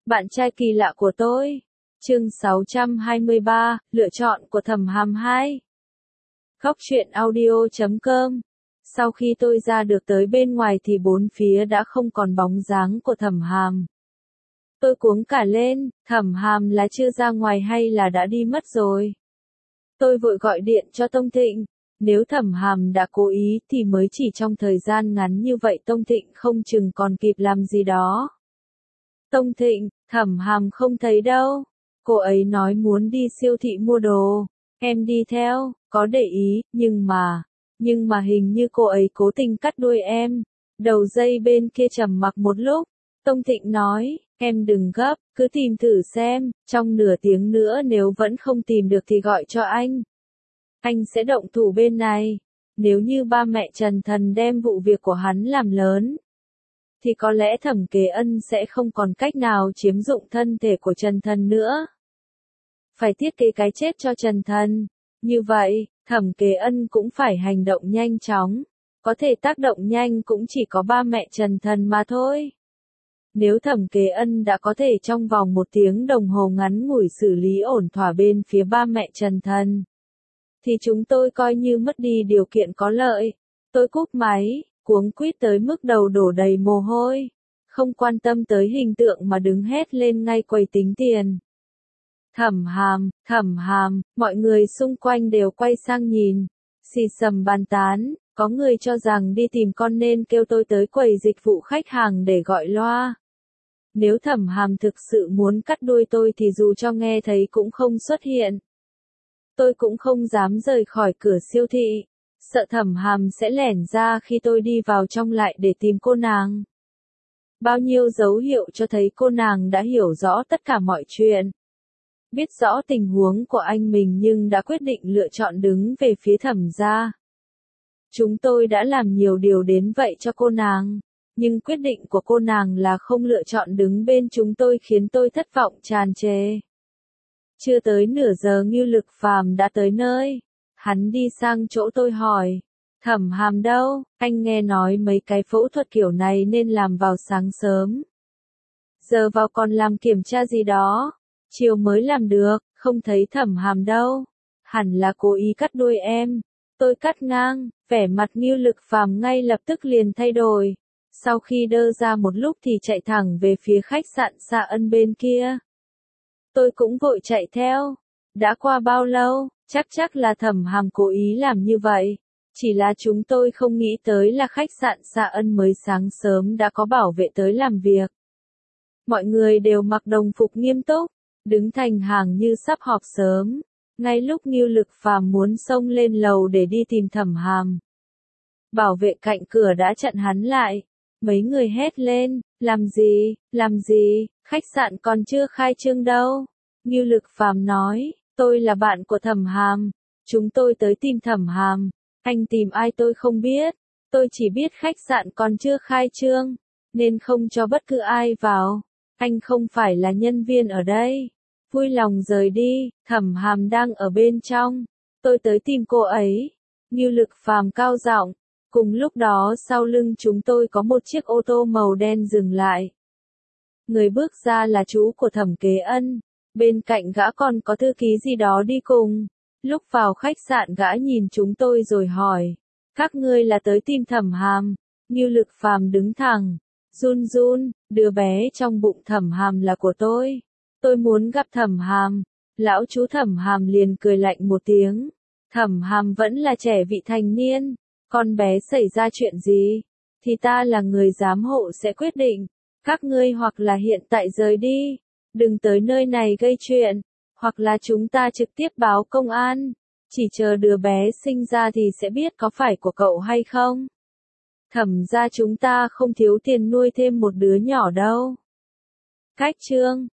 Bạn trai kỳ lạ của tôi. Chương 623, lựa chọn của Thẩm Hàm 2. Góc truyện audio.com. Sau khi tôi ra được tới bên ngoài thì bốn phía đã không còn bóng dáng của Thẩm Hàm. Tôi cuống cả lên, Thẩm Hàm là chưa ra ngoài hay là đã đi mất rồi? Tôi vội gọi điện cho Tông Thịnh. Nếu Thẩm Hàm đã cố ý thì mới chỉ trong thời gian ngắn như vậy Tông Thịnh không chừng còn kịp làm gì đó. Tông Thịnh, Thẩm Hàm không thấy đâu. Cô ấy nói muốn đi siêu thị mua đồ. Em đi theo, có để ý, nhưng mà hình như cô ấy cố tình cắt đuôi em. Đầu dây bên kia trầm mặc một lúc. Tông Thịnh nói, em đừng gấp, cứ tìm thử xem, trong nửa tiếng nữa nếu vẫn không tìm được thì gọi cho anh. Anh sẽ động thủ bên này. Nếu như ba mẹ Trần Thần đem vụ việc của hắn làm lớn, thì có lẽ Thẩm Kế Ân sẽ không còn cách nào chiếm dụng thân thể của Trần Thần nữa. Phải thiết kế cái chết cho Trần Thần. Như vậy, Thẩm Kế Ân cũng phải hành động nhanh chóng. Có thể tác động nhanh cũng chỉ có ba mẹ Trần Thần mà thôi. Nếu Thẩm Kế Ân đã có thể trong vòng 1 tiếng đồng hồ ngắn ngủi xử lý ổn thỏa bên phía ba mẹ Trần Thần, thì chúng tôi coi như mất đi điều kiện có lợi. Tôi cúp máy, cuống quýt tới mức đầu đổ đầy mồ hôi, không quan tâm tới hình tượng mà đứng hét lên ngay quầy tính tiền. Thẩm Hàm, mọi người xung quanh đều quay sang nhìn, xì xầm bàn tán, có người cho rằng đi tìm con nên kêu tôi tới quầy dịch vụ khách hàng để gọi loa. Nếu Thẩm Hàm thực sự muốn cắt đuôi tôi thì dù cho nghe thấy cũng không xuất hiện. Tôi cũng không dám rời khỏi cửa siêu thị, sợ Thẩm Hàm sẽ lẻn ra khi tôi đi vào trong lại để tìm cô nàng. Bao nhiêu dấu hiệu cho thấy cô nàng đã hiểu rõ tất cả mọi chuyện. Biết rõ tình huống của anh mình nhưng đã quyết định lựa chọn đứng về phía Thẩm gia. Chúng tôi đã làm nhiều điều đến vậy cho cô nàng, nhưng quyết định của cô nàng là không lựa chọn đứng bên chúng tôi khiến tôi thất vọng tràn trề. Chưa tới nửa giờ Ngưu Lực Phàm đã tới nơi. Hắn đi sang chỗ tôi hỏi, Thẩm Hàm đâu? Anh nghe nói mấy cái phẫu thuật kiểu này nên làm vào sáng sớm. Giờ vào còn làm kiểm tra gì đó. Chiều mới làm được, không thấy Thẩm Hàm đâu. Hẳn là cố ý cắt đuôi em. Tôi cắt ngang, vẻ mặt Ngưu Lực Phàm ngay lập tức liền thay đổi. Sau khi đơ ra một lúc thì chạy thẳng về phía khách sạn Sa Ân bên kia. Tôi cũng vội chạy theo. Đã qua bao lâu, chắc là Thẩm Hàm cố ý làm như vậy. Chỉ là chúng tôi không nghĩ tới là khách sạn Sa Ân mới sáng sớm đã có bảo vệ tới làm việc. Mọi người đều mặc đồng phục nghiêm túc, đứng thành hàng như sắp họp sớm. Ngay lúc Ngưu Lực Phàm muốn xông lên lầu để đi tìm Thẩm Hàm, bảo vệ cạnh cửa đã chặn hắn lại. Mấy người hét lên, làm gì, khách sạn còn chưa khai trương đâu. Ngưu Lực Phàm nói, tôi là bạn của Thẩm Hàm, chúng tôi tới tìm Thẩm Hàm, anh tìm ai tôi không biết, tôi chỉ biết khách sạn còn chưa khai trương, nên không cho bất cứ ai vào, anh không phải là nhân viên ở đây. Vui lòng rời đi, Thẩm Hàm đang ở bên trong, tôi tới tìm cô ấy. Ngưu Lực Phàm cao giọng. Cùng lúc đó sau lưng chúng tôi có một chiếc ô tô màu đen dừng lại. Người bước ra là chú của Thẩm Kế Ân, bên cạnh gã còn có thư ký gì đó đi cùng. Lúc vào khách sạn gã nhìn chúng tôi rồi hỏi, các ngươi là tới tìm Thẩm Hàm? Ngưu Lực Phàm đứng thẳng, run, đứa bé trong bụng Thẩm Hàm là của tôi muốn gặp Thẩm Hàm. Lão chú Thẩm Hàm liền cười lạnh một tiếng, Thẩm Hàm vẫn là trẻ vị thành niên. Con bé xảy ra chuyện gì, thì ta là người giám hộ sẽ quyết định. Các ngươi hoặc là hiện tại rời đi, đừng tới nơi này gây chuyện, hoặc là chúng ta trực tiếp báo công an. Chỉ chờ đứa bé sinh ra thì sẽ biết có phải của cậu hay không. Thẩm gia chúng ta không thiếu tiền nuôi thêm một đứa nhỏ đâu. Cách chương